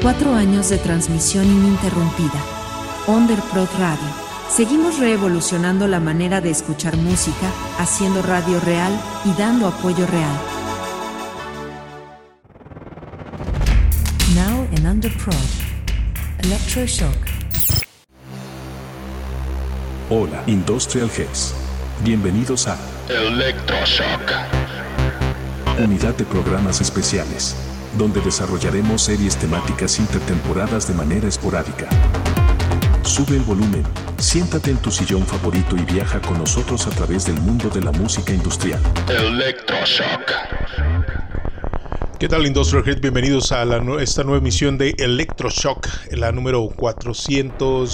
4 años de transmisión ininterrumpida. Underprod Radio. Seguimos reevolucionando la manera de escuchar música, haciendo radio real y dando apoyo real. Now in Underprod. Electroshock. Hola, Industrial Heads. Bienvenidos a Electroshock. Unidad de programas especiales, donde desarrollaremos series temáticas intertemporadas de manera esporádica. Sube el volumen, siéntate en tu sillón favorito y viaja con nosotros a través del mundo de la música industrial. Electroshock. ¿Qué tal, Industrial Head? Bienvenidos a esta nueva emisión de Electroshock, la número 400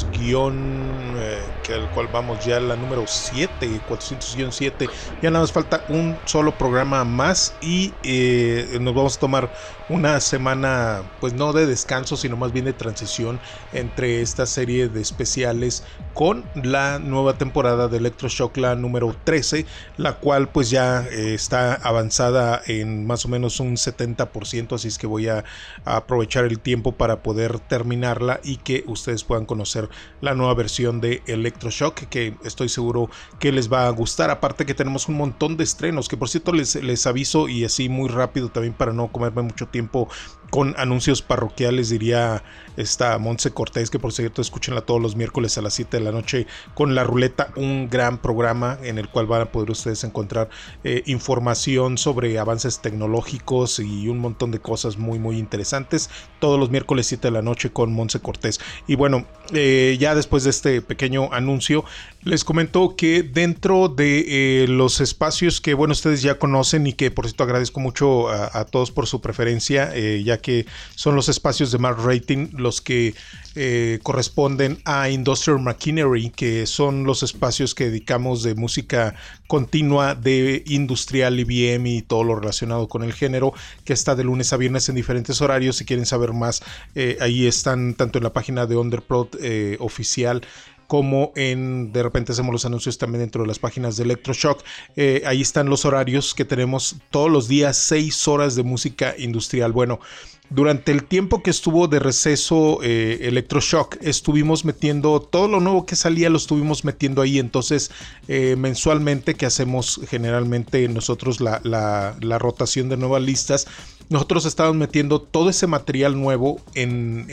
que al cual vamos ya la número 7, 400-7. Ya nada más falta un solo programa más y nos vamos a tomar una semana, pues no de descanso, sino más bien de transición entre esta serie de especiales con la nueva temporada de Electroshock, la número 13, la cual pues ya está avanzada en más o menos un 70%, así es que voy a aprovechar el tiempo para poder terminarla y que ustedes puedan conocer la nueva versión de Electroshock, que estoy seguro que les va a gustar. Aparte que tenemos un montón de estrenos, que por cierto les aviso, y así muy rápido también para no comerme mucho tiempo con anuncios parroquiales, diría esta Montse Cortés, que por cierto escúchenla todos los miércoles a las 7 de la noche con La Ruleta, un gran programa en el cual van a poder ustedes encontrar información sobre avances tecnológicos y un montón de cosas muy muy interesantes, todos los miércoles 7 de la noche con Montse Cortés. Y bueno, ya después de este pequeño anuncio, les comento que dentro de los espacios que bueno ustedes ya conocen y que por cierto agradezco mucho a todos por su preferencia, ya que son los espacios de Mark Rating los que corresponden a Industrial Machinery, que son los espacios que dedicamos de música continua de industrial, IBM y todo lo relacionado con el género, que está de lunes a viernes en diferentes horarios. Si quieren saber más, ahí están tanto en la página de Underprod oficial, como de repente hacemos los anuncios también dentro de las páginas de Electroshock. Ahí están los horarios que tenemos todos los días, 6 horas de música industrial. Bueno, durante el tiempo que estuvo de receso Electroshock, estuvimos metiendo todo lo nuevo que salía, lo estuvimos metiendo ahí. Entonces mensualmente, que hacemos generalmente nosotros la rotación de nuevas listas, nosotros estábamos metiendo todo ese material nuevo en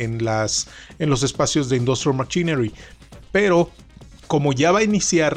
los espacios de Industrial Machinery. Pero como ya va a iniciar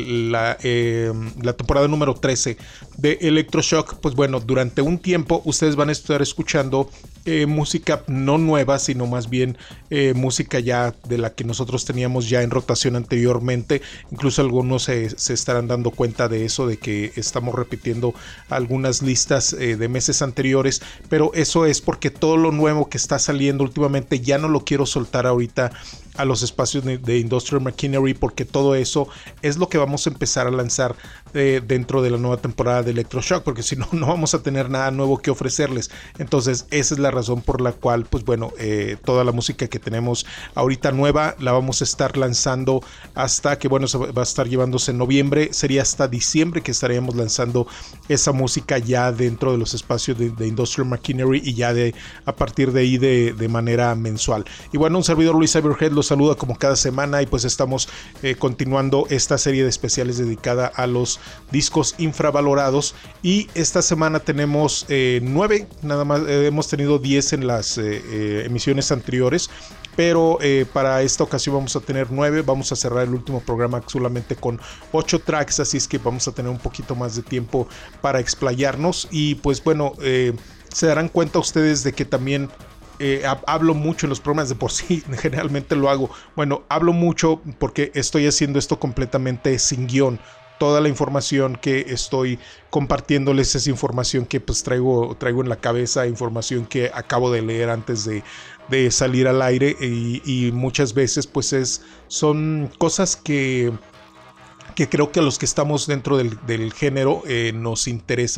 la temporada número 13 de Electroshock, pues bueno, durante un tiempo ustedes van a estar escuchando música no nueva, sino más bien música ya de la que nosotros teníamos ya en rotación anteriormente. Incluso algunos se estarán dando cuenta de eso, de que estamos repitiendo algunas listas de meses anteriores, pero eso es porque todo lo nuevo que está saliendo últimamente ya no lo quiero soltar ahorita a los espacios de Industrial Machinery, porque todo eso es lo que vamos a empezar a lanzar dentro de la nueva temporada de Electroshock, porque si no, no vamos a tener nada nuevo que ofrecerles. Entonces esa es la razón por la cual pues bueno, toda la música que tenemos ahorita nueva la vamos a estar lanzando hasta que bueno, se va a estar llevándose en noviembre. Sería hasta diciembre que estaríamos lanzando esa música ya dentro de los espacios de Industrial Machinery, y ya a partir de ahí de manera mensual. Y bueno, un servidor, Luis Cyberhead, los saluda como cada semana, y pues estamos continuando esta serie de especiales dedicada a los discos infravalorados, y esta semana tenemos 9, nada más. Hemos tenido 10 en las emisiones anteriores, pero para esta ocasión vamos a tener 9. Vamos a cerrar el último programa solamente con 8 tracks, así es que vamos a tener un poquito más de tiempo para explayarnos. Y pues bueno, se darán cuenta ustedes de que también hablo mucho en los programas, de por sí generalmente lo hago. Bueno, hablo mucho porque estoy haciendo esto completamente sin guión. Toda la información que estoy compartiéndoles es información que pues traigo en la cabeza, información que acabo de leer antes de salir al aire, y muchas veces pues son cosas que creo que a los que estamos dentro del género nos interesa.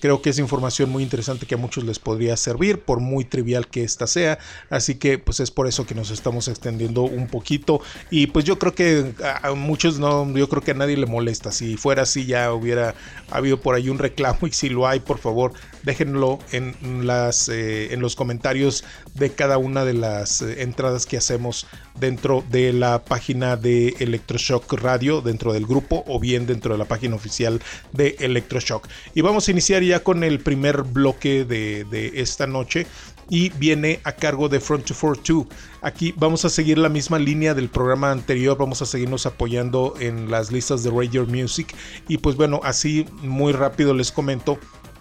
Creo que es información muy interesante que a muchos les podría servir, por muy trivial que esta sea. Así que pues es por eso que nos estamos extendiendo un poquito. Y pues yo creo que a muchos yo creo que a nadie le molesta. Si fuera así ya hubiera habido por ahí un reclamo, y si lo hay, por favor déjenlo en los comentarios de cada una de las entradas que hacemos dentro de la página de Electroshock Radio, dentro del grupo, o bien dentro de la página oficial de Electroshock. Y vamos a iniciar ya con el primer bloque de esta noche, y viene a cargo de Front 242. Aquí vamos a seguir la misma línea del programa anterior, vamos a seguirnos apoyando en las listas de Radio Music. Y pues bueno, así muy rápido les comento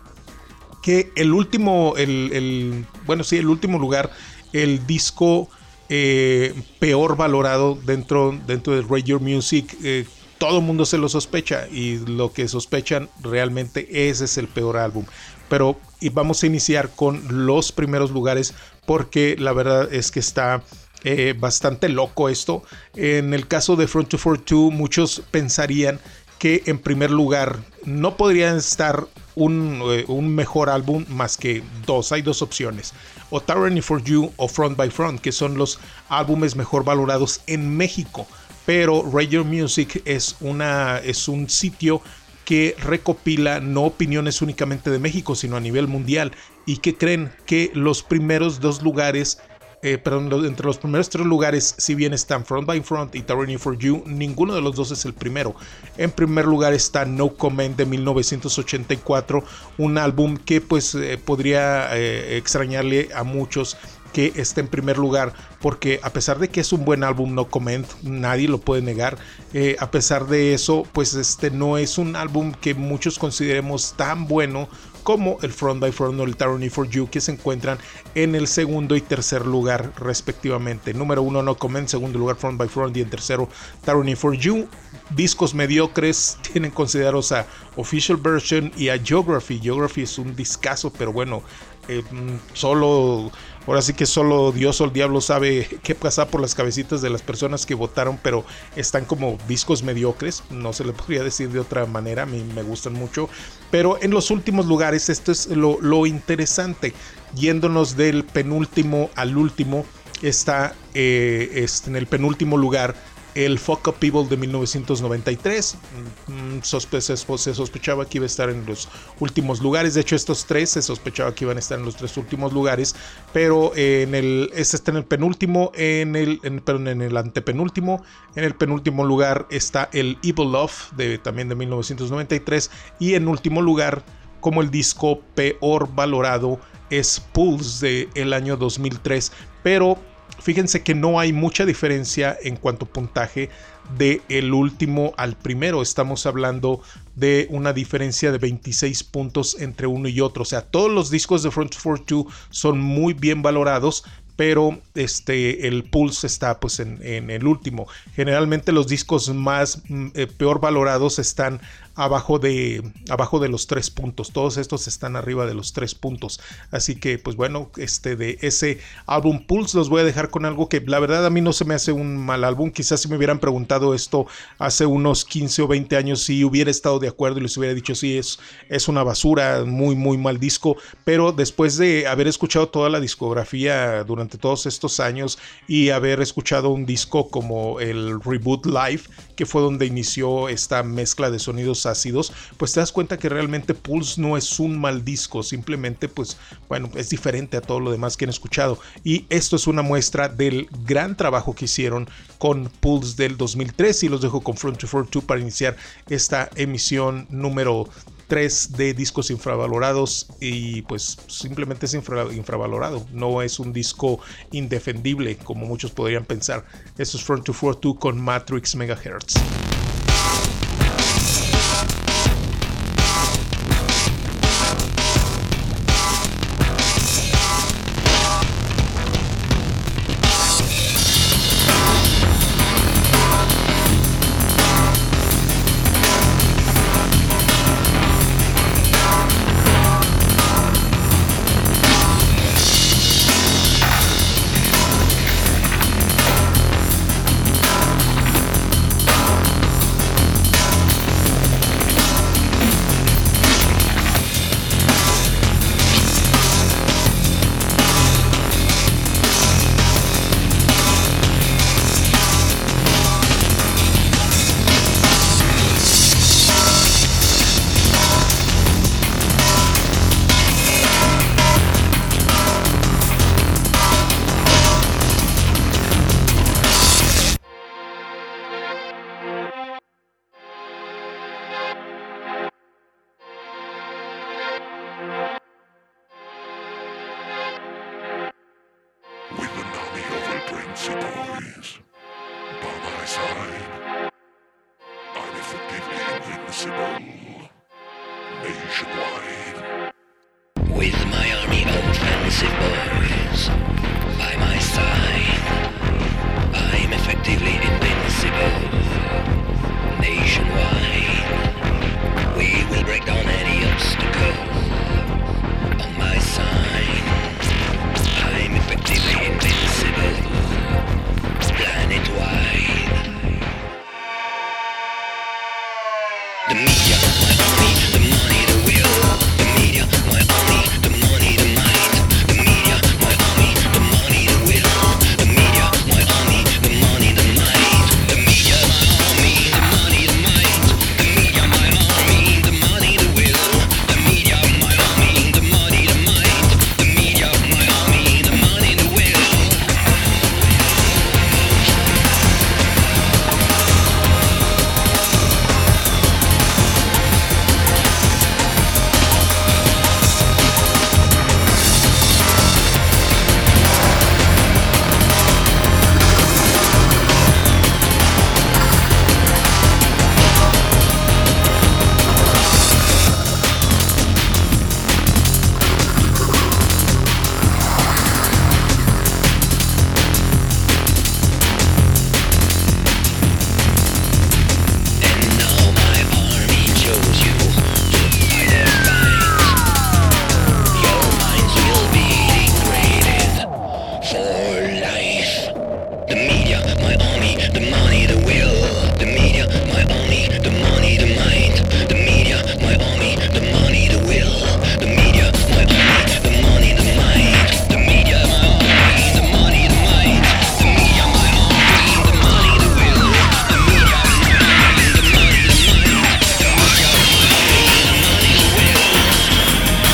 que el último lugar, el disco peor valorado dentro de Radio Music, todo el mundo se lo sospecha, y lo que sospechan realmente ese es el peor álbum. Pero vamos a iniciar con los primeros lugares, porque la verdad es que está bastante loco esto. En el caso de Front 242, muchos pensarían que en primer lugar no podría estar un mejor álbum más que dos. Hay dos opciones: o Tyranny for You o Front by Front, que son los álbumes mejor valorados en México. Pero Radio Music es un sitio que recopila no opiniones únicamente de México, sino a nivel mundial. ¿Y que creen? Que los primeros dos lugares, entre los primeros tres lugares, si bien están Front by Front y Tyranny for You, ninguno de los dos es el primero. En primer lugar está No Comment de 1984, un álbum que pues podría extrañarle a muchos que esté en primer lugar, porque a pesar de que es un buen álbum, No Comment, nadie lo puede negar. A pesar de eso, pues no es un álbum que muchos consideremos tan bueno como el Front by Front o el Tyranny for You, que se encuentran en el segundo y tercer lugar respectivamente. Número 1 No Comment, segundo lugar Front by Front, y en tercero Tyranny for You. Discos mediocres tienen considerados a Official Version y a Geography. Geography es un discazo, pero bueno, ahora sí que solo Dios o el diablo sabe qué pasa por las cabecitas de las personas que votaron, pero están como discos mediocres, no se le podría decir de otra manera. A mí me gustan mucho, pero en los últimos lugares, esto es lo interesante, yéndonos del penúltimo al último, está en el penúltimo lugar el Fuck Up People de 1993. Se sospechaba que iba a estar en los últimos lugares. De hecho, estos tres se sospechaba que iban a estar en los tres últimos lugares, pero este está en el penúltimo, en el antepenúltimo. En el penúltimo lugar está el Evil Love también de 1993, y en último lugar, como el disco peor valorado, es Pulse del año 2003. Pero fíjense que no hay mucha diferencia en cuanto a puntaje de el último al primero. Estamos hablando de una diferencia de 26 puntos entre uno y otro. O sea, todos los discos de Front 242 son muy bien valorados, pero el Pulse está pues en el último. Generalmente los discos más peor valorados están abajo de los 3 puntos. Todos estos están arriba de los 3 puntos. Así que pues bueno, de ese álbum Pulse los voy a dejar con algo que la verdad a mí no se me hace un mal álbum. Quizás si me hubieran preguntado esto hace unos 15 o 20 años, sí hubiera estado de acuerdo y les hubiera dicho sí, es una basura, muy muy mal disco. Pero después de haber escuchado toda la discografía durante todos estos años y haber escuchado un disco como el Reboot Live, que fue donde inició esta mezcla de sonidos ácidos, pues te das cuenta que realmente Pulse no es un mal disco, simplemente pues bueno, es diferente a todo lo demás que han escuchado, y esto es una muestra del gran trabajo que hicieron con Pulse del 2003. Y los dejo con Front 242 para iniciar esta emisión número 3 de discos infravalorados. Y pues simplemente es infravalorado, no es un disco indefendible como muchos podrían pensar. Esto es Front 242 con Matrix Megahertz. Invincible boys by my side. I'm effectively invincible nationwide. With my army of fancy boys by my side, I'm effectively invincible nationwide. We will break down any obstacle on my side. I'm effectively invincible planet-wide. The media, my army, the money, the will. The media, my army, the money, the might. The media, my army, the money, the will. The media, my army, the money, the might. The media, my army, the money, the might. The media, my army, the money, the will. The media, my army, the money, the might. The media, my army, the money, the will. And now my army chose you to fight their fight. Your minds will be degraded for life. The media, my army, the money, the will. The media, my army, the money, the might. The media, my army, the money, the will. The media, my army, the money, the might. The media, my army, the money, the might. The media, my army, the money, the will. The media, my army, the money, the might. The media, my army, the money, the will.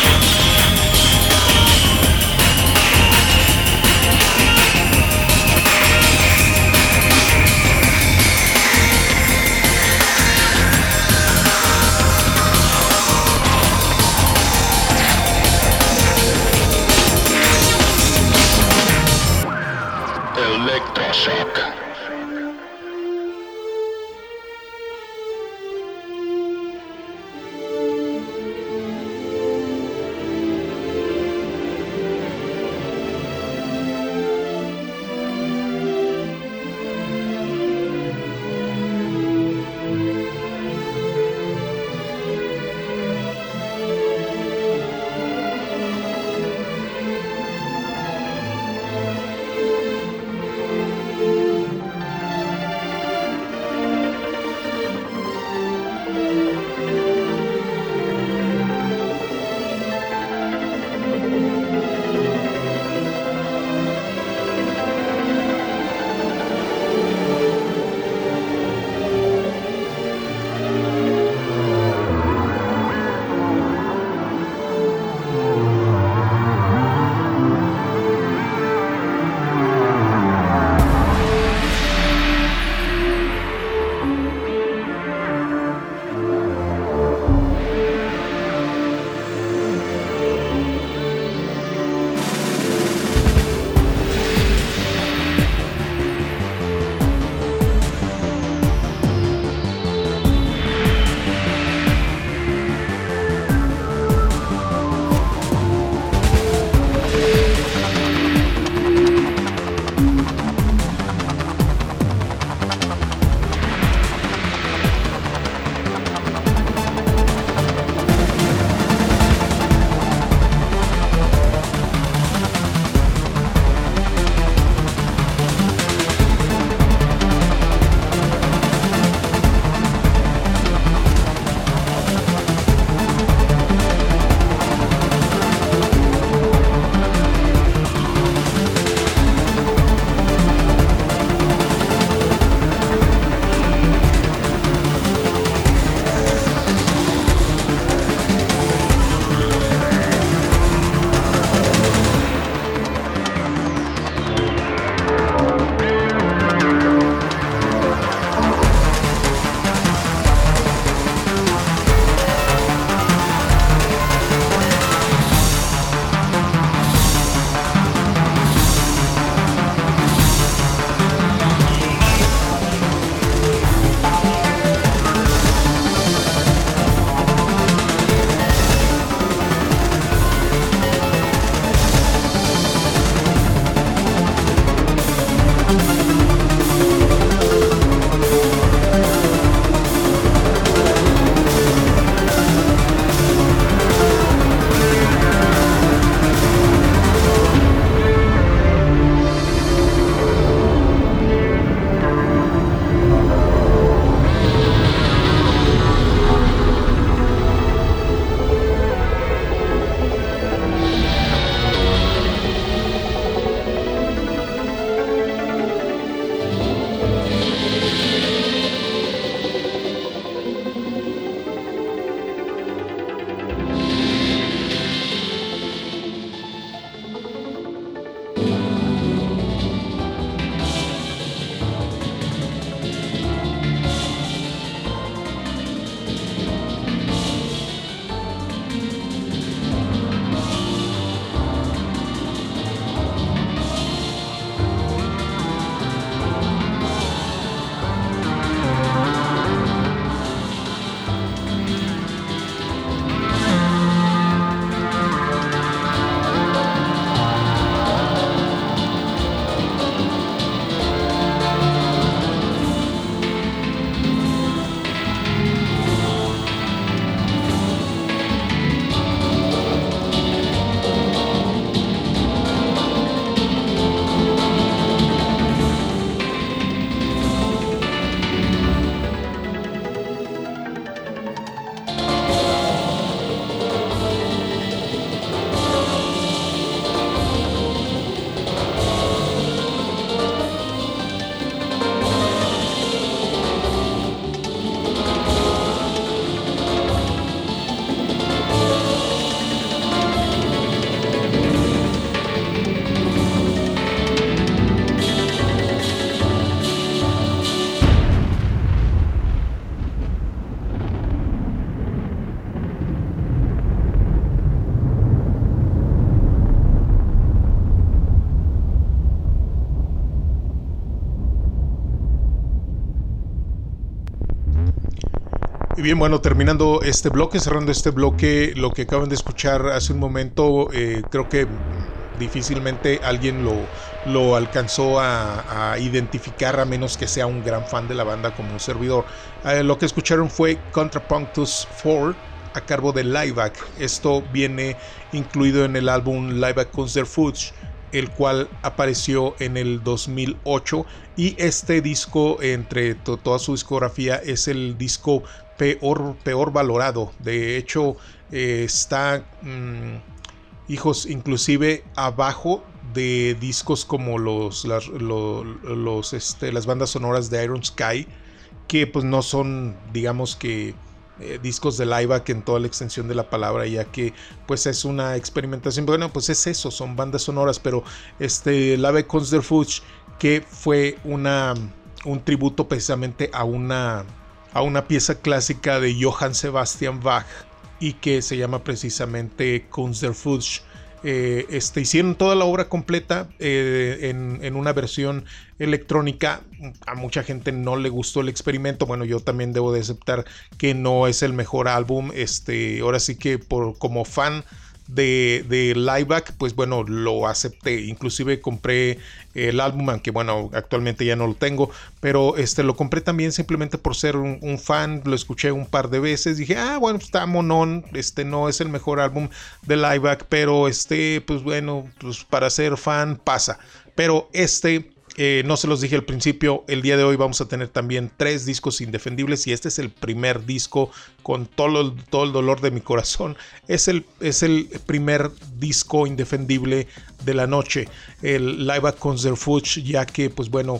Electroshock. Y bien, bueno, terminando este bloque, cerrando este bloque, lo que acaban de escuchar hace un momento, creo que difícilmente alguien lo alcanzó a identificar, a menos que sea un gran fan de la banda como un servidor. Lo que escucharon fue Contrapunctus 4 a cargo de Lieback. Esto viene incluido en el álbum Lieback Kunstlerfuge, el cual apareció en el 2008, y este disco, entre toda su discografía, es el disco peor valorado. De hecho, está hijos, inclusive abajo de discos como las bandas sonoras de Iron Sky, que pues no son, digamos que discos de Lieback en toda la extensión de la palabra, ya que pues es una experimentación. Bueno, pues es eso, son bandas sonoras, pero Lieback Kunstlerfuge, que fue un tributo precisamente a una pieza clásica de Johann Sebastian Bach, y que se llama precisamente Kunstlerfuge. Hicieron toda la obra completa en una versión electrónica. A mucha gente no le gustó el experimento. Bueno, yo también debo de aceptar que no es el mejor álbum. Ahora sí que como fan de Lieback, pues bueno, lo acepté. Inclusive compré el álbum, aunque bueno, actualmente ya no lo tengo, pero lo compré también simplemente por ser un fan. Lo escuché un par de veces, dije, bueno, pues está monón. No es el mejor álbum de Lieback, pero pues bueno, pues para ser fan pasa. Pero no se los dije al principio, el día de hoy vamos a tener también 3 discos indefendibles, y este es el primer disco, con todo el dolor de mi corazón. Es el primer disco indefendible de la noche, el Lieback Kunstlerfuge, ya que pues bueno,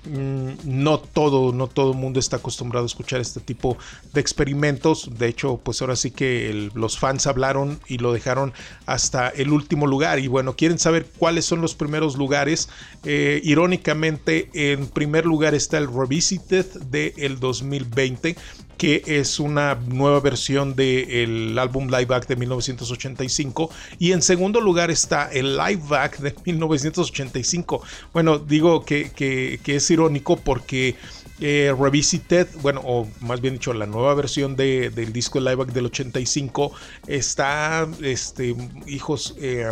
no todo el mundo está acostumbrado a escuchar este tipo de experimentos. De hecho, pues ahora sí que los fans hablaron y lo dejaron hasta el último lugar. Y bueno, quieren saber cuáles son los primeros lugares. Irónicamente, en primer lugar está el Revisited del 2020, que es una nueva versión del álbum Lieback de 1985, y en segundo lugar está el Lieback de 1985. Bueno, digo que es irónico porque Revisited, bueno, o más bien dicho, la nueva versión del disco Lieback del 85 está, hijos,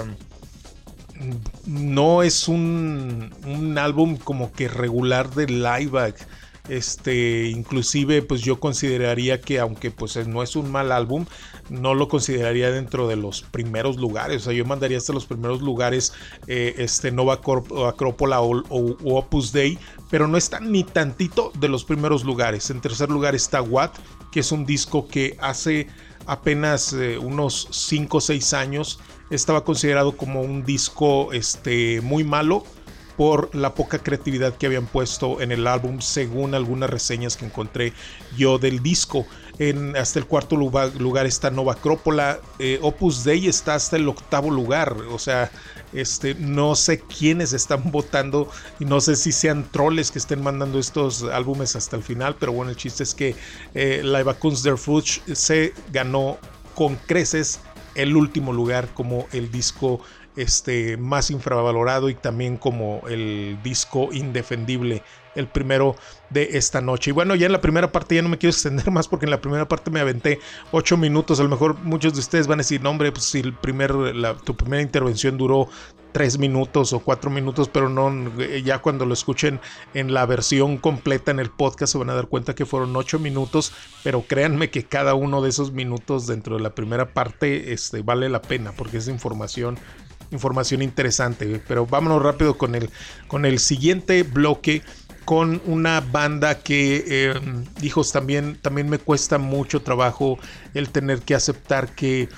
no es un álbum como que regular de Lieback. Inclusive pues yo consideraría que, aunque pues no es un mal álbum, no lo consideraría dentro de los primeros lugares. O sea, yo mandaría hasta los primeros lugares Nova Acrópola o Opus Dei, pero no está ni tantito de los primeros lugares. En tercer lugar está What, que es un disco que hace apenas unos 5 o 6 años estaba considerado como un disco muy malo, por la poca creatividad que habían puesto en el álbum, según algunas reseñas que encontré yo del disco. Hasta el cuarto lugar está Nova Acrópola. Opus Dei está hasta el octavo lugar. O sea, no sé quiénes están votando, y no sé si sean troles que estén mandando estos álbumes hasta el final, pero bueno, el chiste es que Lieback Kunstlerfuge se ganó con creces el último lugar como el disco más infravalorado, y también como el disco indefendible, el primero de esta noche. Y bueno, ya en la primera parte ya no me quiero extender más, porque en la primera parte me aventé 8 minutos. A lo mejor muchos de ustedes van a decir, no hombre, pues si tu primera intervención duró 3 minutos o 4 minutos, pero no, ya cuando lo escuchen en la versión completa en el podcast se van a dar cuenta que fueron 8 minutos, pero créanme que cada uno de esos minutos dentro de la primera parte vale la pena, porque es información interesante. Pero vámonos rápido con el siguiente bloque, con una banda que hijos, también me cuesta mucho trabajo el tener que aceptar que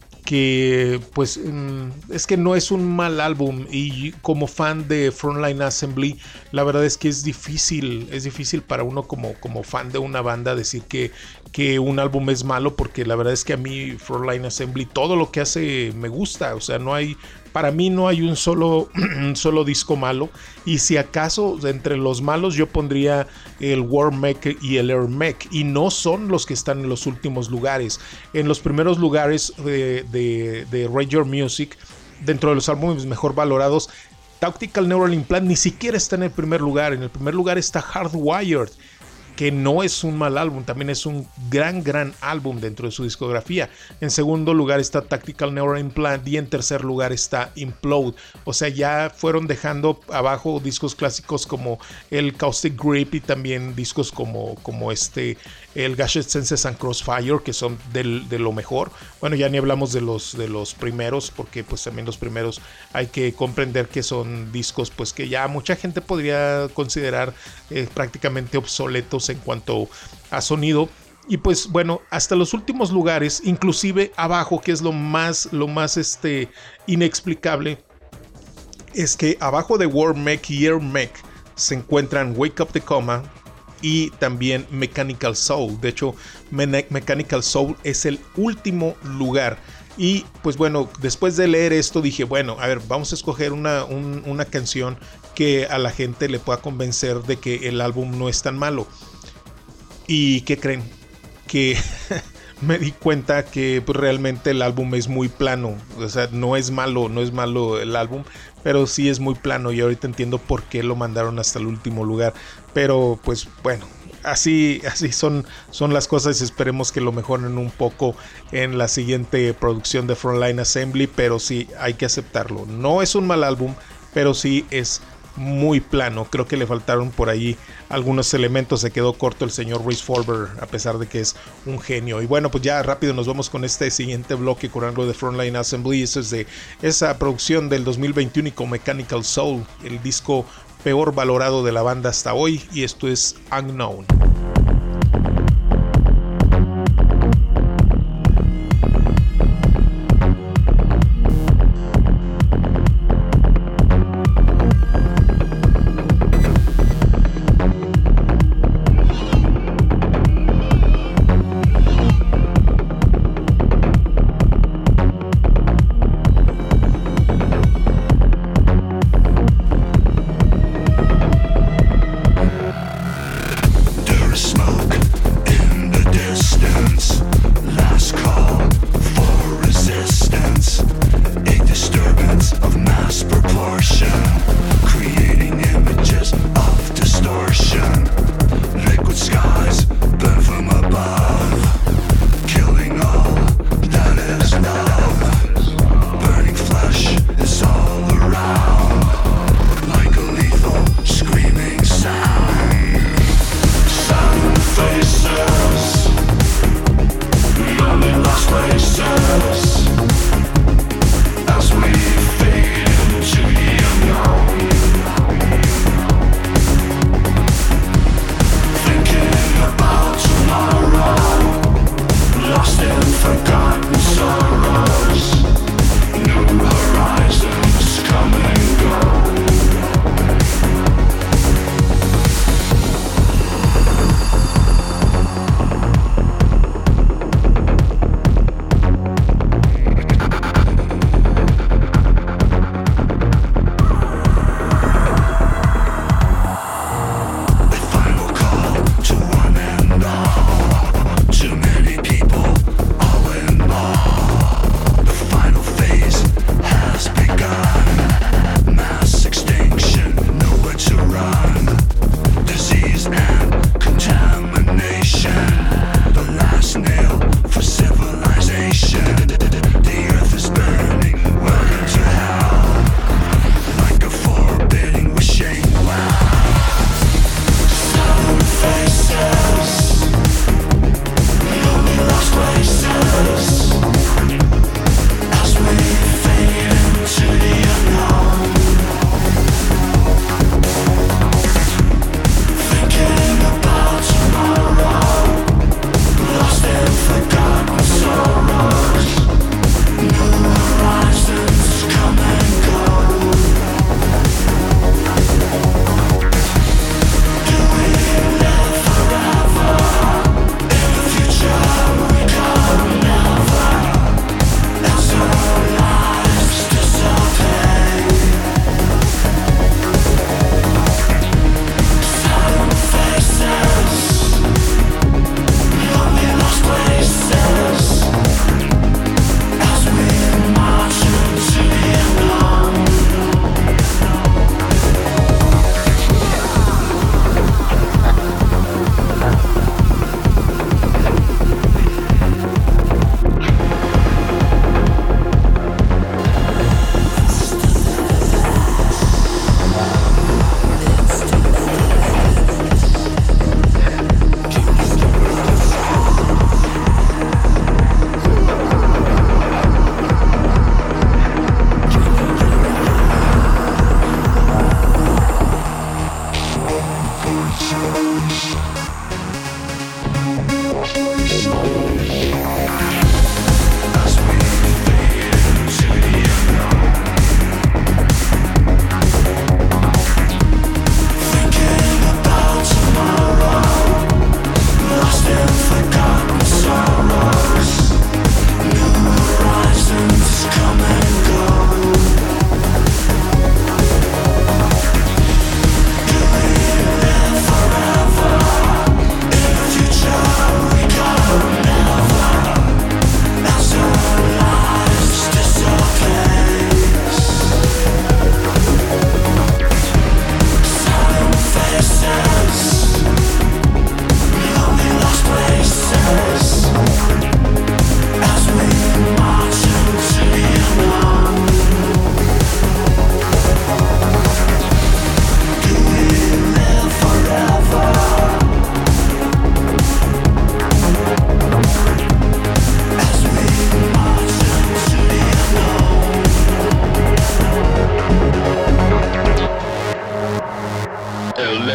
pues es que no es un mal álbum, y como fan de Frontline Assembly, la verdad es que es difícil para uno como fan de una banda decir que un álbum es malo, porque la verdad es que a mí Frontline Assembly, todo lo que hace me gusta. O sea, para mí no hay un solo disco malo, y si acaso entre los malos yo pondría el War Mech y el Air Mech, y no son los que están en los últimos lugares. En los primeros lugares de Rate Your Music, dentro de los álbumes mejor valorados, Tactical Neural Implant ni siquiera está en el primer lugar. En el primer lugar está Hardwired. que no es un mal álbum, también es un gran álbum dentro de su discografía. En segundo lugar está Tactical Neuroimplant y en tercer lugar está Implode. O sea, ya fueron dejando abajo discos clásicos como el Caustic Grip y también discos como el Gashed Senses and Crossfire, que son de lo mejor. Bueno, ya ni hablamos de los primeros, porque pues también los primeros hay que comprender que son discos pues que ya mucha gente podría considerar prácticamente obsoletos en cuanto a sonido. Y pues bueno, hasta los últimos lugares, inclusive abajo, que es lo más inexplicable, es que abajo de War Mech y Air Mech se encuentran Wake Up the Coma y también Mechanical Soul. De hecho, Mechanical Soul es el último lugar. Y pues bueno, después de leer esto dije, bueno, a ver, vamos a escoger una canción que a la gente le pueda convencer de que el álbum no es tan malo. ¿Y qué creen? Que me di cuenta que pues, realmente el álbum es muy plano. O sea, no es malo el álbum, pero sí es muy plano, y ahorita entiendo por qué lo mandaron hasta el último lugar. Pero pues bueno, así son las cosas, y esperemos que lo mejoren un poco en la siguiente producción de Frontline Assembly. Pero sí, hay que aceptarlo, no es un mal álbum, pero sí es muy plano. Creo que le faltaron por ahí algunos elementos, se quedó corto el señor Rhys Fulber, a pesar de que es un genio. Y bueno, pues ya rápido nos vamos con este siguiente bloque con algo de Frontline Assembly. Eso es de esa producción del 2021 con Mechanical Soul, el disco peor valorado de la banda hasta hoy, y esto es Unknown. There is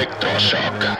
Electroshock.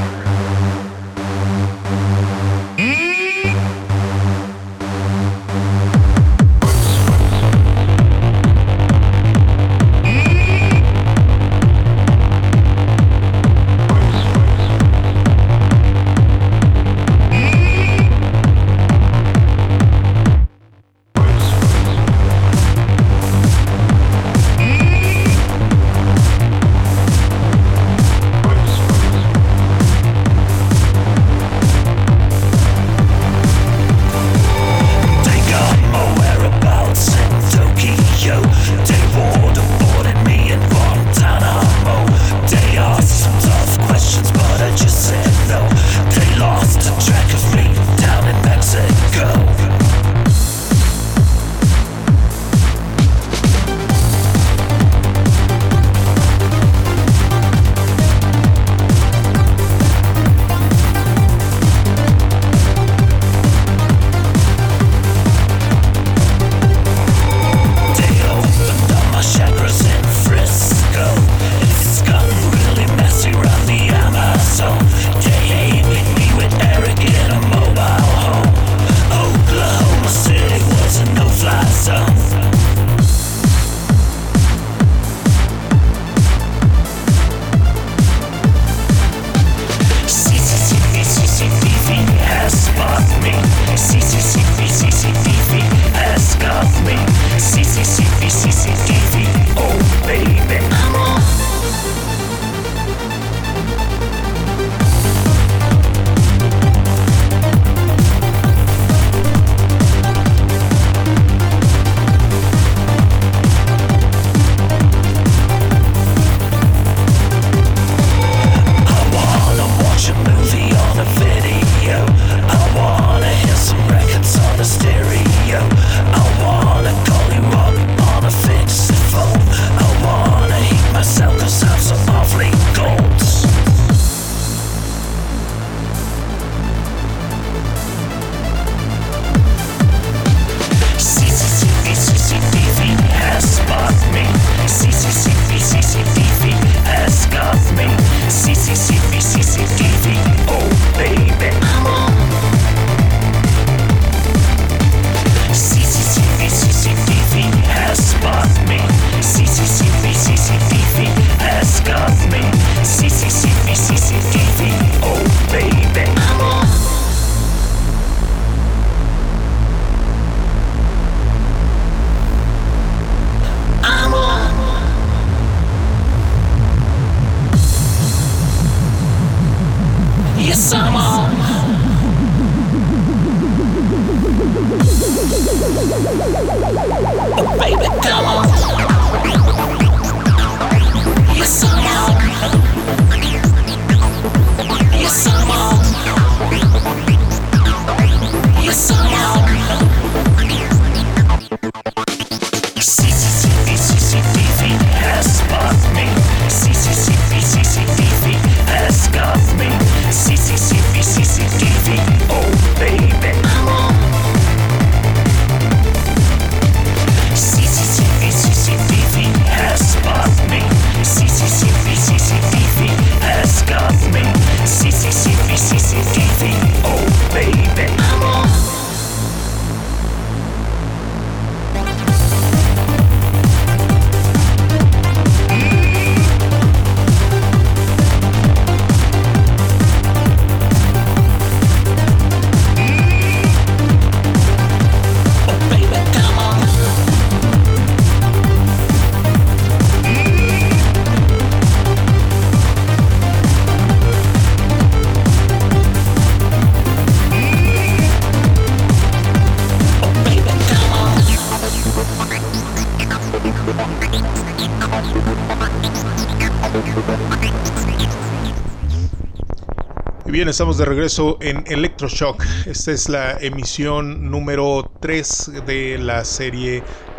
Bien, estamos de regreso en Electroshock. Esta es la emisión número 3 de la serie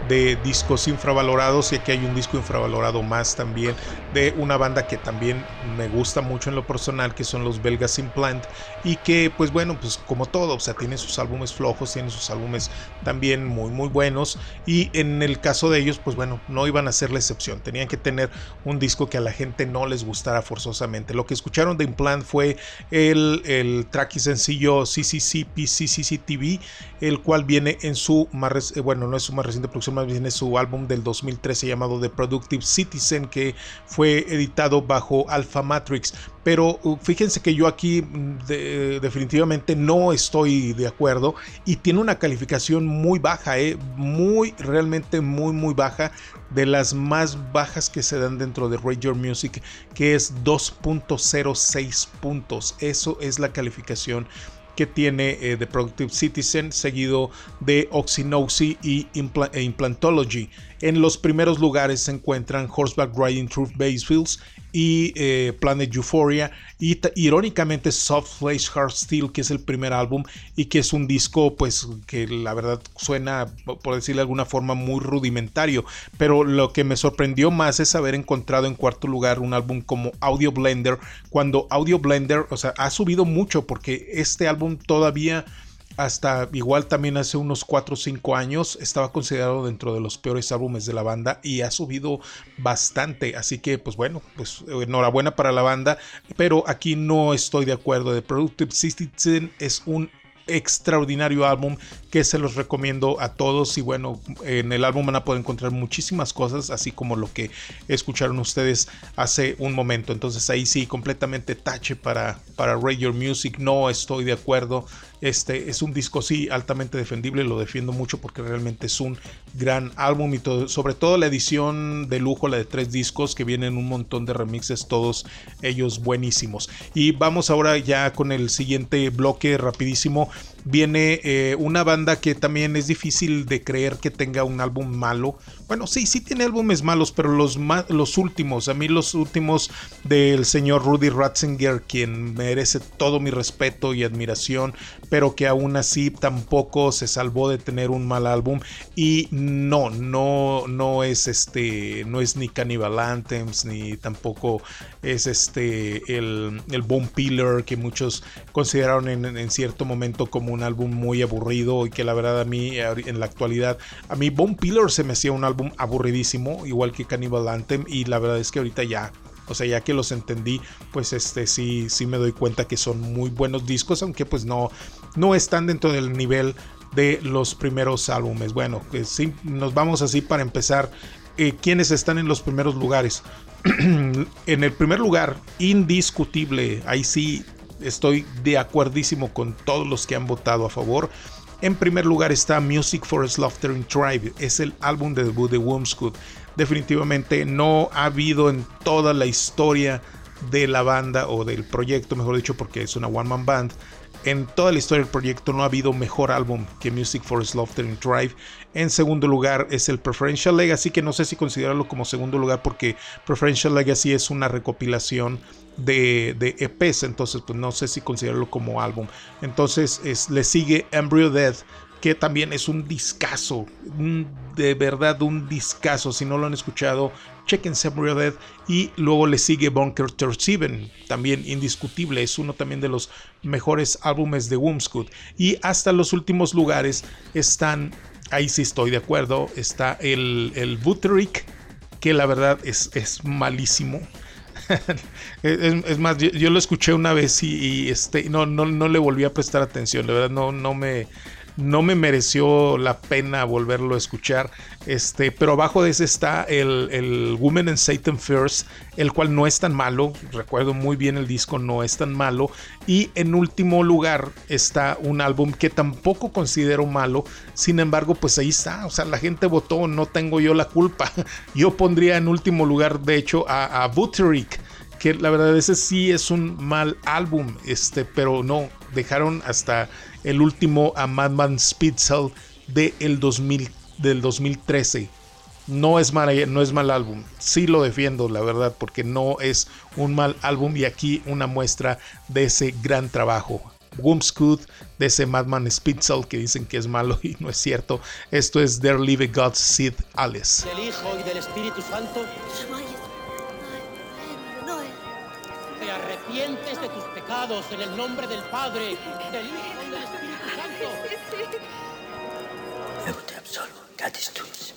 de discos infravalorados, y aquí hay un disco infravalorado más también de una banda que también me gusta mucho en lo personal, que son los belgas Implant, y que pues bueno, pues como todo, o sea, tiene sus álbumes flojos, tiene sus álbumes también muy muy buenos, y en el caso de ellos pues bueno, no iban a ser la excepción, tenían que tener un disco que a la gente no les gustara forzosamente. Lo que escucharon de Implant fue el track y sencillo CCCP, el cual viene en su bueno, no es su más reciente producción, más bien es su álbum del 2013 llamado The Productive Citizen, que fue editado bajo Alpha Matrix. Pero fíjense que yo aquí definitivamente no estoy de acuerdo, y tiene una calificación muy baja, realmente muy baja, de las más bajas que se dan dentro de Rate Your Music, que es 2.06 puntos. Eso es la calificación que tiene The Productive Citizen, seguido de Oxynoxy y Implantology. En los primeros lugares se encuentran Horseback Riding Through Basefields y Planet Euphoria, y irónicamente Soft Flesh Hard Steel, que es el primer álbum y que es un disco pues que la verdad suena, por decirlo de alguna forma, muy rudimentario. Pero lo que me sorprendió más es haber encontrado en cuarto lugar un álbum como Audio Blender, cuando Audio Blender, o sea, ha subido mucho, porque este álbum todavía, hasta igual también hace unos 4 o 5 años, estaba considerado dentro de los peores álbumes de la banda, y ha subido bastante. Así que pues bueno, pues enhorabuena para la banda, pero aquí no estoy de acuerdo. The Productive Citizen es un extraordinario álbum que se los recomiendo a todos, y bueno, en el álbum van a poder encontrar muchísimas cosas, así como lo que escucharon ustedes hace un momento. Entonces ahí sí, completamente tache para Rate Your Music, no estoy de acuerdo. Este es un disco sí altamente defendible, lo defiendo mucho porque realmente es un gran álbum, y todo, sobre todo la edición de lujo, la de 3 discos, que vienen un montón de remixes, todos ellos buenísimos. Y vamos ahora ya con el siguiente bloque rapidísimo. Viene una banda que también es difícil de creer que tenga un álbum malo. Bueno, sí tiene álbumes malos, pero los últimos, a mí los últimos del señor Rudy Ratzinger, quien merece todo mi respeto y admiración, pero que aún así tampoco se salvó de tener un mal álbum. Y no es ni Cannibal Anthems, ni tampoco es el Bone Pillar, que muchos consideraron en cierto momento como un álbum muy aburrido, y que la verdad a mí en la actualidad, a mí Bone Pillar se me hacía un álbum aburridísimo, igual que Cannibal Anthem, y la verdad es que ahorita ya, o sea, ya que los entendí, pues sí me doy cuenta que son muy buenos discos, aunque pues no están dentro del nivel de los primeros álbumes. Bueno, sí, nos vamos así para empezar. ¿Quiénes están en los primeros lugares? En el primer lugar, indiscutible, ahí sí estoy de acuerdísimo con todos los que han votado a favor. En primer lugar está Music for a Slaughtering Tribe, es el álbum de debut de Wormsgood. Definitivamente no ha habido en toda la historia de la banda, o del proyecto mejor dicho, porque es una one man band, en toda la historia del proyecto no ha habido mejor álbum que Music for a Slaughtering Tribe. En segundo lugar es el Preferential Legacy, que no sé si considerarlo como segundo lugar, porque Preferential Legacy es una recopilación de EPs, entonces pues no sé si considerarlo como álbum. Entonces le sigue Embryo Death, que también es un discazo, de verdad un discazo. Si no lo han escuchado, chequen Embryo Death. Y luego le sigue Bunker 37, también indiscutible, es uno también de los mejores álbumes de Wormsgood. Y hasta los últimos lugares están, ahí sí estoy de acuerdo, está el Butterick, que la verdad es malísimo. Es más, yo lo escuché una vez y no le volví a prestar atención. La verdad no me mereció la pena volverlo a escuchar. Pero abajo de ese está el Women and Satan First, el cual no es tan malo. Recuerdo muy bien el disco, no es tan malo. Y en último lugar está un álbum que tampoco considero malo. Sin embargo, pues ahí está. O sea, la gente votó, no tengo yo la culpa. Yo pondría en último lugar, de hecho, a Butterick, que la verdad ese sí es un mal álbum, pero no, dejaron hasta el último a Madman Spitzel del 2013. No es mal álbum, sí lo defiendo, la verdad, porque no es un mal álbum, y aquí una muestra de ese gran trabajo. Wumpscut, de ese Madman Spitzel que dicen que es malo y no es cierto. Esto es Der liebe Gott Sid alles. Del Hijo y del Espíritu Santo. Te arrepientes de tus pecados en el nombre del Padre, del Hijo y del Espíritu Santo. Luego te absolvo, Gatis Tuts.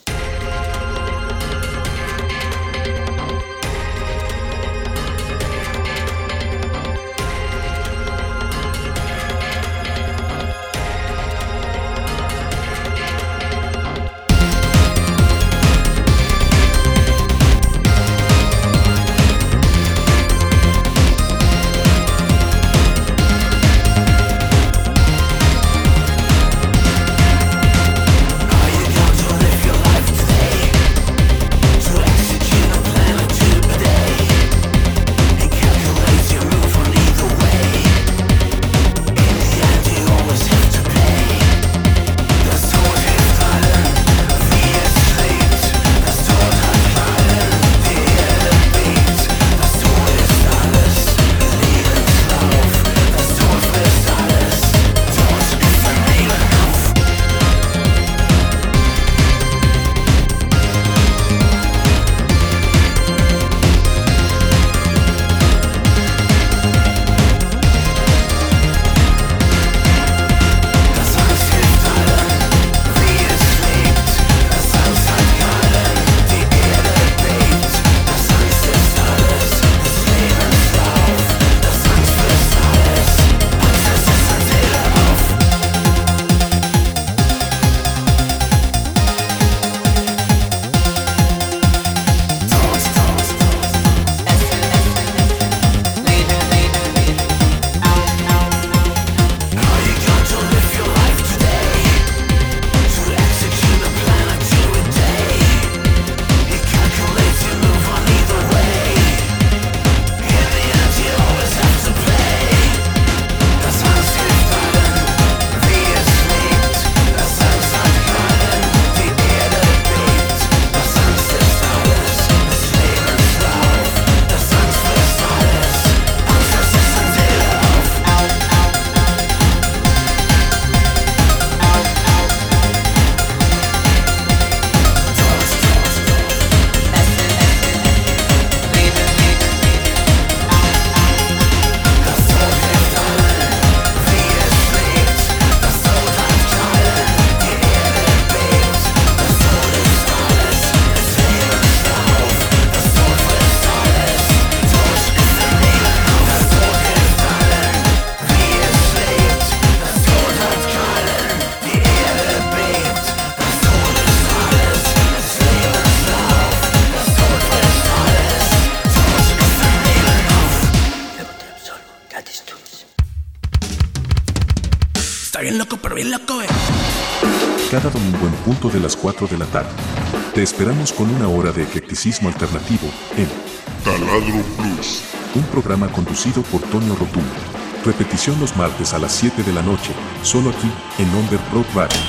Cada domingo en punto de las 4 de la tarde. Te esperamos con una hora de eclecticismo alternativo en Taladro Plus. Un programa conducido por Tonio Rotundo. Repetición los martes a las 7 de la noche, solo aquí en Underprod Radio.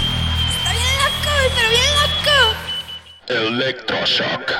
¡Está bien loco! Electroshock.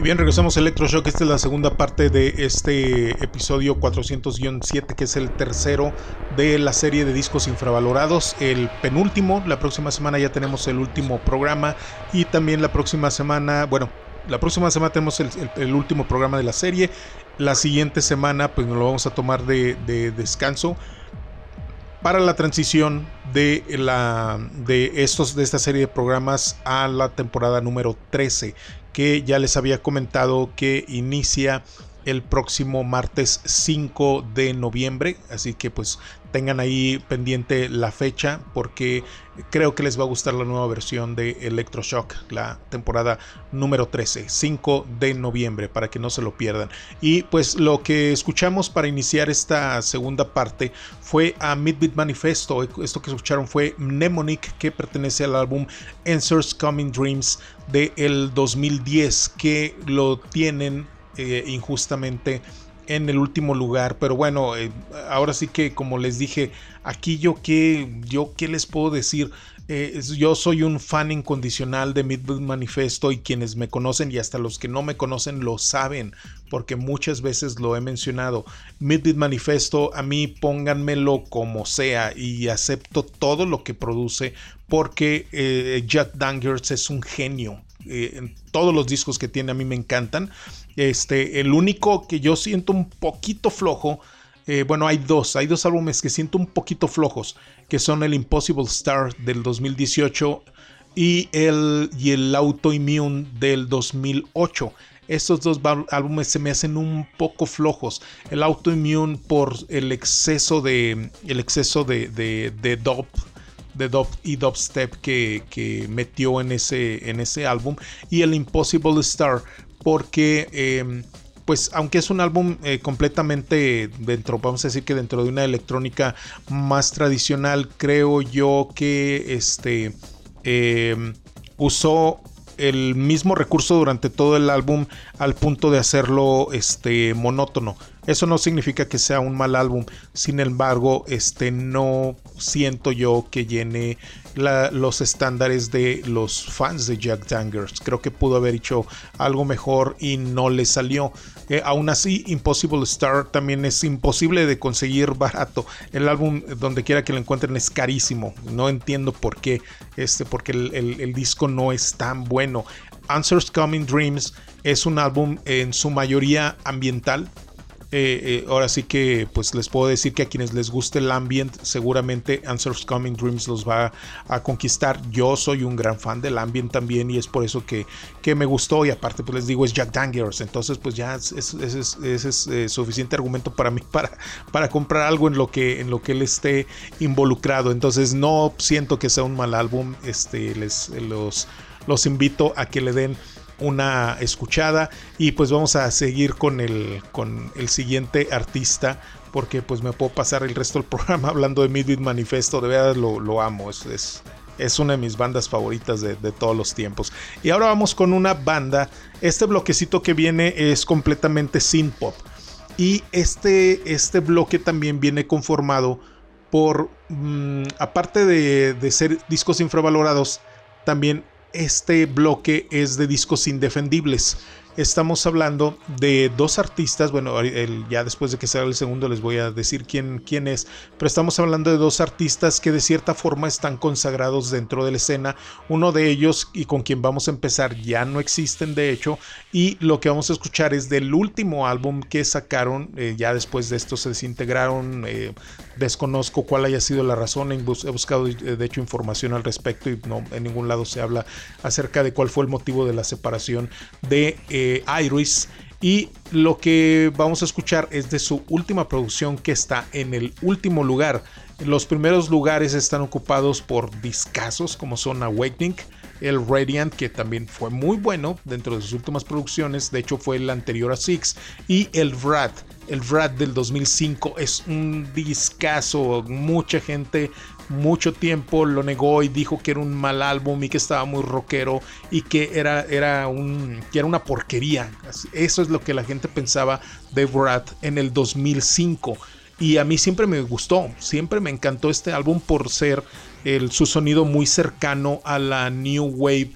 Bien, regresamos a Electroshock. Esta es la segunda parte de este episodio 400-7, que es el tercero de la serie de discos infravalorados. El penúltimo, la próxima semana ya tenemos el último programa. Y también la próxima semana, tenemos el último programa de la serie. La siguiente semana pues nos lo vamos a tomar de descanso para la transición de esta serie de programas a la temporada número 13, que ya les había comentado que inicia el próximo martes 5 de noviembre, así que pues tengan ahí pendiente la fecha, porque creo que les va a gustar la nueva versión de Electroshock, la temporada número 13, 5 de noviembre, para que no se lo pierdan. Y pues lo que escuchamos para iniciar esta segunda parte fue a Midbeat Manifesto. Esto que escucharon fue Mnemonic, que pertenece al álbum Answers Coming Dreams del 2010, que lo tienen injustamente en el último lugar. Pero bueno, ahora sí que, como les dije, aquí yo qué les puedo decir. Yo soy un fan incondicional de Midbeat Manifesto, y quienes me conocen y hasta los que no me conocen lo saben, porque muchas veces lo he mencionado. Midbeat Manifesto, a mí pónganmelo como sea y acepto todo lo que produce, porque Jack Dangers es un genio. En todos los discos que tiene a mí me encantan. El único que yo siento un poquito flojo, hay dos álbumes que siento un poquito flojos, que son el Impossible Star del 2018 y el Autoimmune del 2008. Estos dos álbumes se me hacen un poco flojos. El Autoimmune por el exceso de dub y dubstep que metió en ese álbum, y el Impossible Star porque pues aunque es un álbum completamente vamos a decir que dentro de una electrónica más tradicional, creo yo que usó el mismo recurso durante todo el álbum al punto de hacerlo monótono. Eso no significa que sea un mal álbum, sin embargo, no siento yo que llene los estándares de los fans de Jack Dangers. Creo que pudo haber hecho algo mejor y no le salió. Aún así, Impossible Star también es imposible de conseguir barato. El álbum, donde quiera que lo encuentren, es carísimo. No entiendo por qué, porque el disco no es tan bueno. Answers Coming Dreams es un álbum en su mayoría ambiental. Ahora sí que pues les puedo decir que a quienes les guste el ambient, seguramente Answers Coming Dreams los va a conquistar. Yo soy un gran fan del ambient también, y es por eso que me gustó. Y aparte pues les digo, es Jack Dangers, entonces pues ya ese es suficiente argumento para mí para comprar algo en lo que él esté involucrado. Entonces no siento que sea un mal álbum. Los invito a que le den una escuchada, y pues vamos a seguir con el siguiente artista, porque pues me puedo pasar el resto del programa hablando de Midbeat Manifesto. De verdad lo amo, es una de mis bandas favoritas de todos los tiempos. Y ahora vamos con una banda. Este bloquecito que viene es completamente synth-pop, y este bloque también viene conformado por aparte de ser discos infravalorados, también este bloque es de discos indefendibles. Estamos hablando de dos artistas. Bueno, ya después de que salga el segundo les voy a decir quién es, pero estamos hablando de dos artistas que de cierta forma están consagrados dentro de la escena. Uno de ellos, y con quien vamos a empezar, ya no existen de hecho, y lo que vamos a escuchar es del último álbum que sacaron. Ya después de esto se desintegraron. Desconozco cuál haya sido la razón. He buscado de hecho información al respecto, y no, en ningún lado se habla acerca de cuál fue el motivo de la separación de Iris. Y lo que vamos a escuchar es de su última producción, que está en el último lugar. Los primeros lugares están ocupados por discazos como son Awakening, el Radiant, que también fue muy bueno dentro de sus últimas producciones, de hecho fue el anterior a Six, y el Vrad del 2005 es un discazo. Mucha gente mucho tiempo lo negó y dijo que era un mal álbum y que estaba muy rockero y que era una porquería. Eso es lo que la gente pensaba de Vrad en el 2005. Y a mí siempre me gustó, siempre me encantó este álbum por ser su sonido muy cercano a la New Wave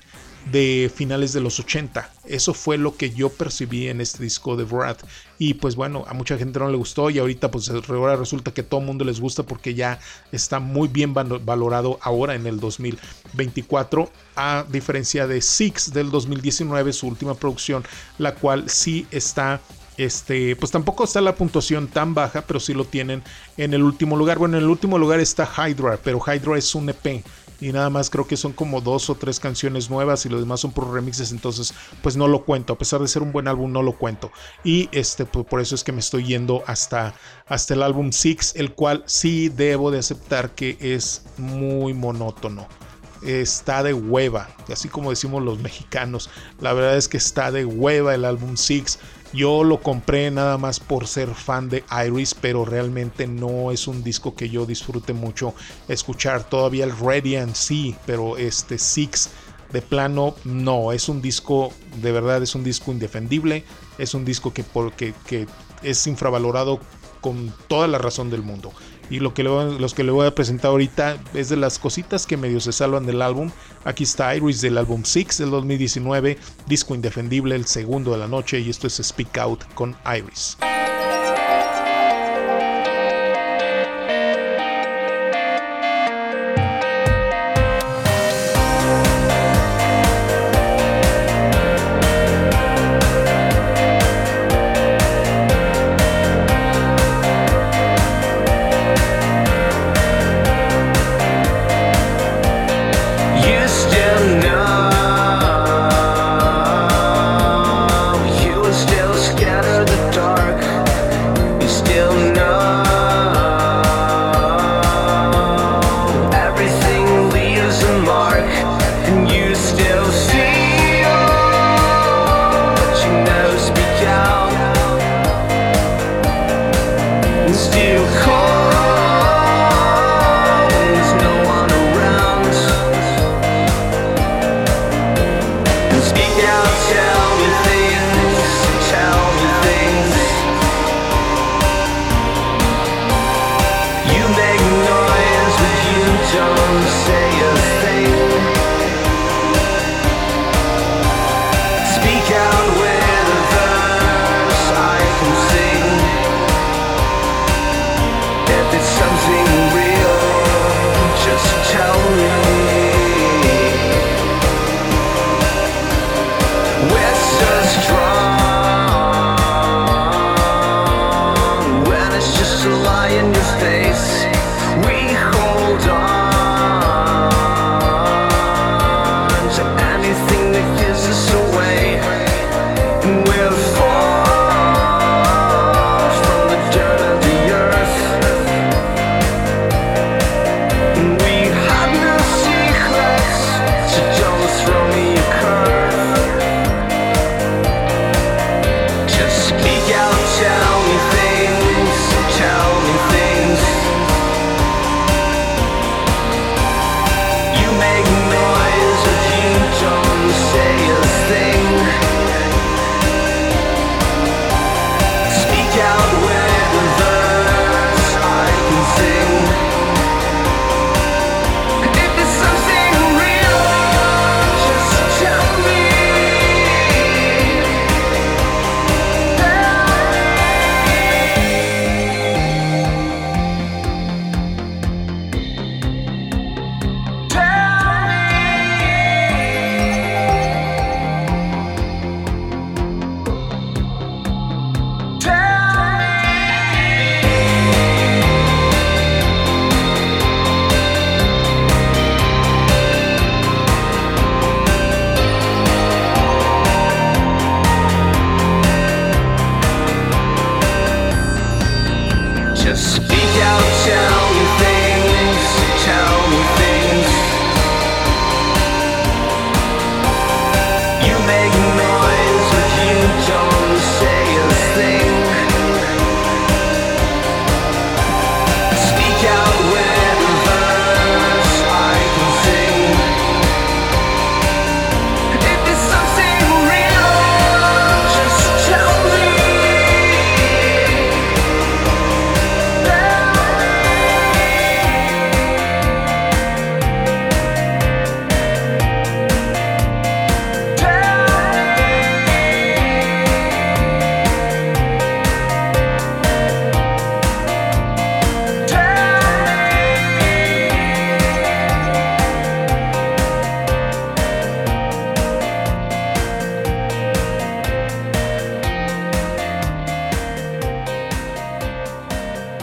de finales de los 80. Eso fue lo que yo percibí en este disco de Brad. Y pues bueno, a mucha gente no le gustó y ahorita pues ahora resulta que todo el mundo les gusta porque ya está muy bien valorado ahora en el 2024, a diferencia de Six del 2019, su última producción, la cual sí está... pues tampoco está la puntuación tan baja, pero sí lo tienen en el último lugar. Bueno, en el último lugar está Hydra, pero Hydra es un EP y nada más creo que son como 2 o 3 canciones nuevas y los demás son por remixes, entonces pues no lo cuento. A pesar de ser un buen álbum, no lo cuento. Y pues por eso es que me estoy yendo hasta el álbum Six, el cual sí debo de aceptar que es muy monótono. Está de hueva, así como decimos los mexicanos. La verdad es que está de hueva el álbum Six. Yo lo compré nada más por ser fan de Iris, pero realmente no es un disco que yo disfrute mucho escuchar. Todavía el Radiant sí, pero Six de plano no. Es un disco, de verdad es un disco indefendible. Es un disco que es infravalorado con toda la razón del mundo. Y los que le voy a presentar ahorita es de las cositas que medio se salvan del álbum. Aquí está Iris del álbum Six del 2019, disco indefendible, el segundo de la noche, y esto es Speak Out con Iris.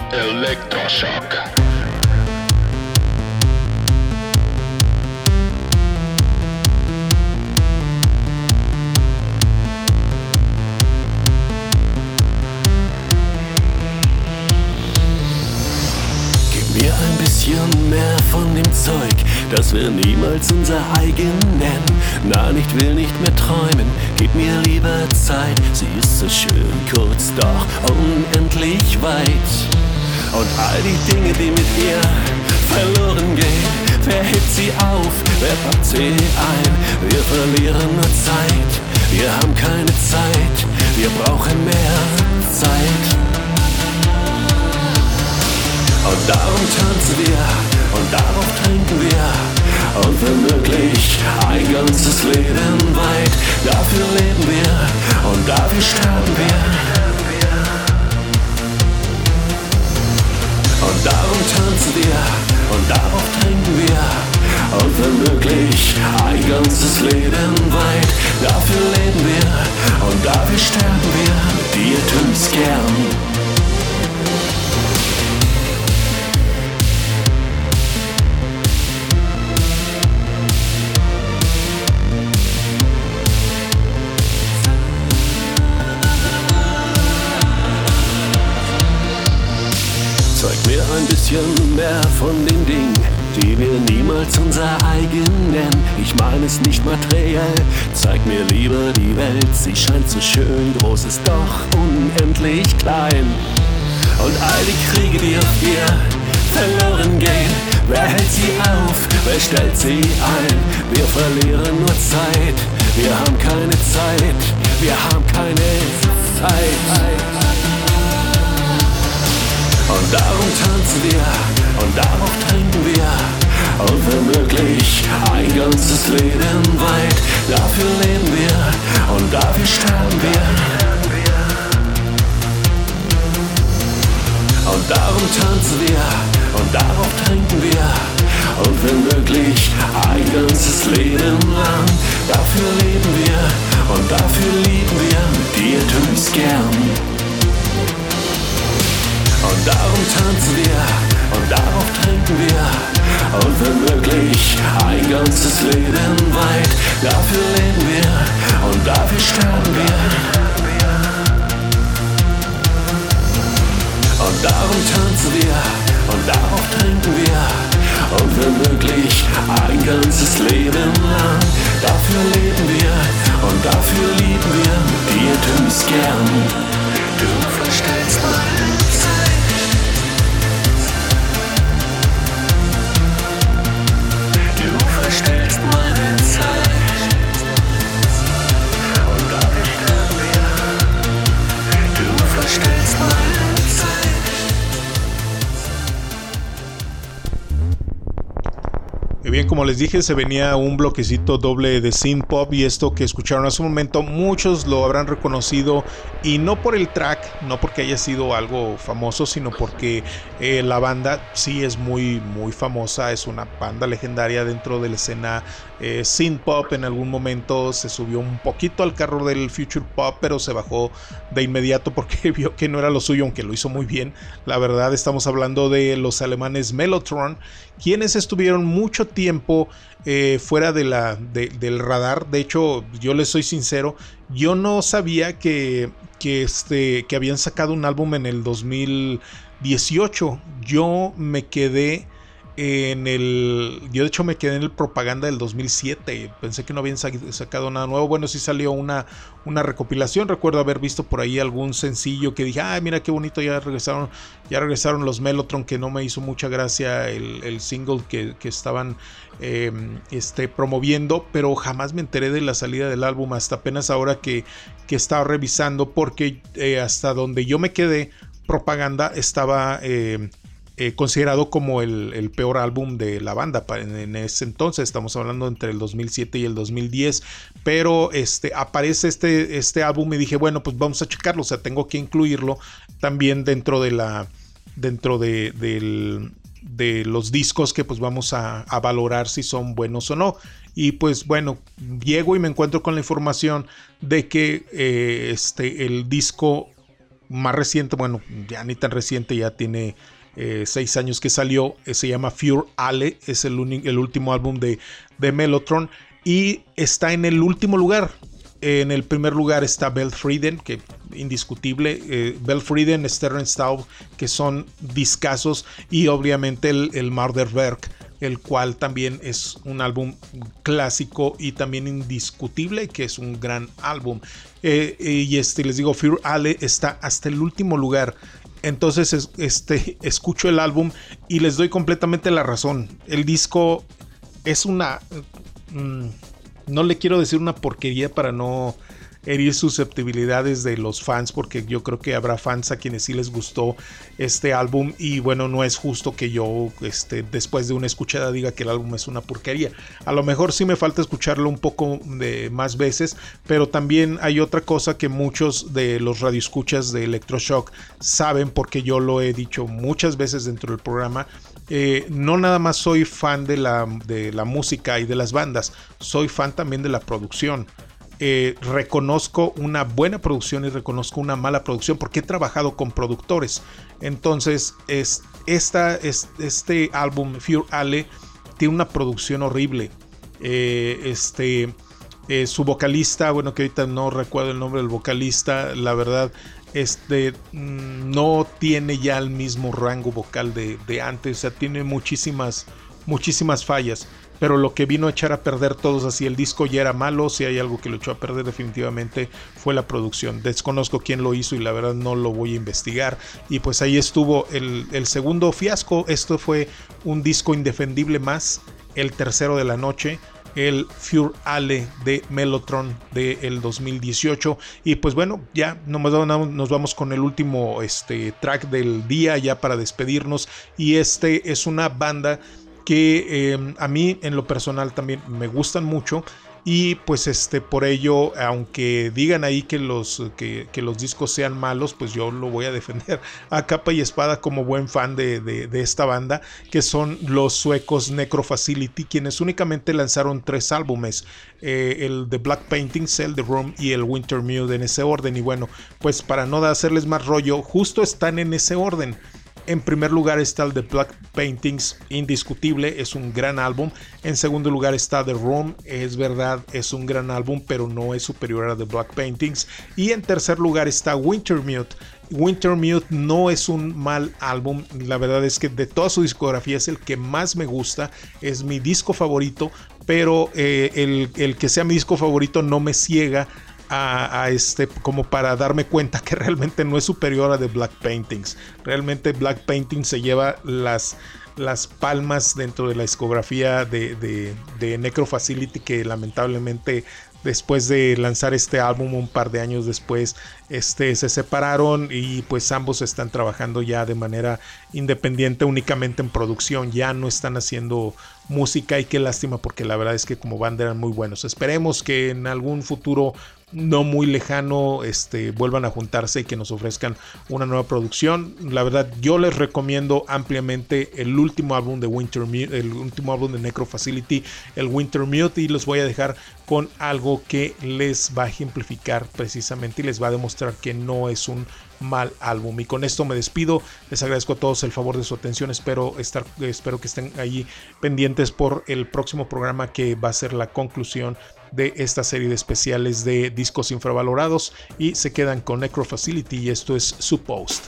Electroshock. Mehr von dem Zeug, das wir niemals unser eigen nennen. Nein, ich will nicht mehr träumen, gib mir lieber Zeit. Sie ist so schön kurz, doch unendlich weit. Und all die Dinge, die mit ihr verloren gehen, wer hebt sie auf, wer packt sie ein? Wir verlieren nur Zeit, wir haben keine Zeit, wir brauchen mehr Zeit. Und darum tanzen wir und darauf trinken wir und wenn möglich ein ganzes Leben weit. Dafür leben wir und dafür sterben wir. Und darum tanzen wir und darauf trinken wir und wenn möglich ein ganzes Leben weit. Dafür leben wir und dafür sterben wir. Mit dir tun's gern. Ein bisschen mehr von den Dingen, die wir niemals unser eigen nennen. Ich meine es nicht materiell, zeig mir lieber die Welt. Sie scheint so schön groß, ist doch unendlich klein. Und all die Kriege, die auf ihr verloren gehen, wer hält sie auf, wer stellt sie ein? Wir verlieren nur Zeit, wir haben keine Zeit, wir haben keine Zeit. Und darum tanzen wir und darauf trinken wir und wenn möglich ein ganzes Leben weit. Dafür leben wir und dafür sterben wir. Und darum tanzen wir und darauf trinken wir und wenn möglich ein ganzes Leben lang. Dafür leben wir und dafür lieben wir. Mit dir tu ich's gern. Und darum tanzen wir und darauf trinken wir und wenn möglich ein ganzes Leben weit. Dafür leben wir und dafür sterben wir. Und darum tanzen wir und darauf trinken wir und wenn möglich ein ganzes Leben lang. Dafür leben wir und dafür lieben wir. Mit dir tu ich's gern. Du verstellst meine Zeit. Stellst meine Zeit und dafür sterben wir. Du verstellst meine Zeit. Y bien, como les dije, se venía un bloquecito doble de synth pop y esto que escucharon hace un momento, muchos lo habrán reconocido y no por el track, no porque haya sido algo famoso, sino porque la banda sí es muy famosa, es una banda legendaria dentro de la escena synth pop. En algún momento se subió un poquito al carro del future pop, pero se bajó de inmediato porque vio que no era lo suyo, aunque lo hizo muy bien. La verdad, estamos hablando de los alemanes Mellotron, quienes estuvieron mucho tiempo fuera del radar. De hecho, yo les soy sincero, yo no sabía que habían sacado un álbum en el 2018. Yo me quedé yo de hecho me quedé en el propaganda del 2007. Pensé que no habían sacado nada nuevo. Bueno, sí salió una recopilación. Recuerdo haber visto por ahí algún sencillo que dije, ay, mira qué bonito, ya regresaron los Mellotron, que no me hizo mucha gracia el single que estaban promoviendo, pero jamás me enteré de la salida del álbum hasta apenas ahora que estaba revisando, porque hasta donde yo me quedé, propaganda estaba considerado como el peor álbum de la banda en ese entonces. Estamos hablando entre el 2007 y el 2010, pero aparece este álbum y dije, bueno, pues vamos a checarlo, o sea, tengo que incluirlo también dentro de los discos que pues vamos a valorar si son buenos o no. Y pues bueno, llego y me encuentro con la información de que el disco más reciente, bueno, ya ni tan reciente, ya tiene 6 años que salió, se llama Fur Ale, es el último álbum de Mellotron y está en el último lugar. En el primer lugar está Belfrieden, que indiscutible, Belfrieden, Sternstaub, que son discazos, y obviamente el Mörderwerk, el cual también es un álbum clásico y también indiscutible, que es un gran álbum. Y les digo, Fur Ale está hasta el último lugar. Entonces escucho el álbum y les doy completamente la razón. El disco es una... no le quiero decir una porquería para no herir susceptibilidades de los fans, porque yo creo que habrá fans a quienes sí les gustó este álbum, y bueno, no es justo que yo después de una escuchada diga que el álbum es una porquería. A lo mejor sí me falta escucharlo un poco más veces, pero también hay otra cosa que muchos de los radioescuchas de Electroshock saben, porque yo lo he dicho muchas veces dentro del programa. No nada más soy fan de la música y de las bandas, soy fan también de la producción. Reconozco una buena producción y reconozco una mala producción porque he trabajado con productores. Entonces este álbum Fur Ale tiene una producción horrible. Su vocalista, bueno, que ahorita no recuerdo el nombre del vocalista, la verdad, no tiene ya el mismo rango vocal de antes. O sea, tiene muchísimas fallas, pero lo que vino a echar a perder todos, así el disco ya era malo. Si hay algo que lo echó a perder definitivamente fue la producción. Desconozco quién lo hizo y la verdad no lo voy a investigar. Y pues ahí estuvo el segundo fiasco. Esto fue un disco indefendible más, el tercero de la noche, el Fur Ale de Mellotron del 2018. Y pues bueno, ya nos vamos con el último track del día, ya para despedirnos. Y es una banda que a mí en lo personal también me gustan mucho, y pues por ello, aunque digan ahí que los discos sean malos, pues yo lo voy a defender a capa y espada como buen fan de esta banda, que son los suecos Necrofacility, quienes únicamente lanzaron 3 álbumes, el The Black Paintings, el The Room y el Wintermute, en ese orden. Y bueno, pues para no hacerles más rollo, justo están en ese orden. En primer lugar está el The Black Paintings, indiscutible, es un gran álbum. En segundo lugar está The Room, es verdad, es un gran álbum, pero no es superior a The Black Paintings. Y en tercer lugar está Wintermute. Wintermute no es un mal álbum, la verdad es que de toda su discografía es el que más me gusta, es mi disco favorito, pero el que sea mi disco favorito no me ciega como para darme cuenta que realmente no es superior a The Black Paintings. Realmente Black Paintings se lleva las palmas dentro de la discografía de Necrofacility, que lamentablemente después de lanzar este álbum un par de años después se separaron, y pues ambos están trabajando ya de manera independiente, únicamente en producción, ya no están haciendo música, y qué lástima, porque la verdad es que como banda eran muy buenos. Esperemos que en algún futuro no muy lejano vuelvan a juntarse y que nos ofrezcan una nueva producción. La verdad, yo les recomiendo ampliamente el último álbum de Wintermute, el último álbum de Necrofacility, el Wintermute, y los voy a dejar con algo que les va a ejemplificar precisamente y les va a demostrar que no es un mal álbum. Y con esto me despido, les agradezco a todos el favor de su atención, espero que estén ahí pendientes por el próximo programa, que va a ser la conclusión de esta serie de especiales de discos infravalorados, y se quedan con Necrofacility, y esto es Supposed.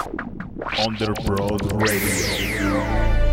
Underbroad Radio.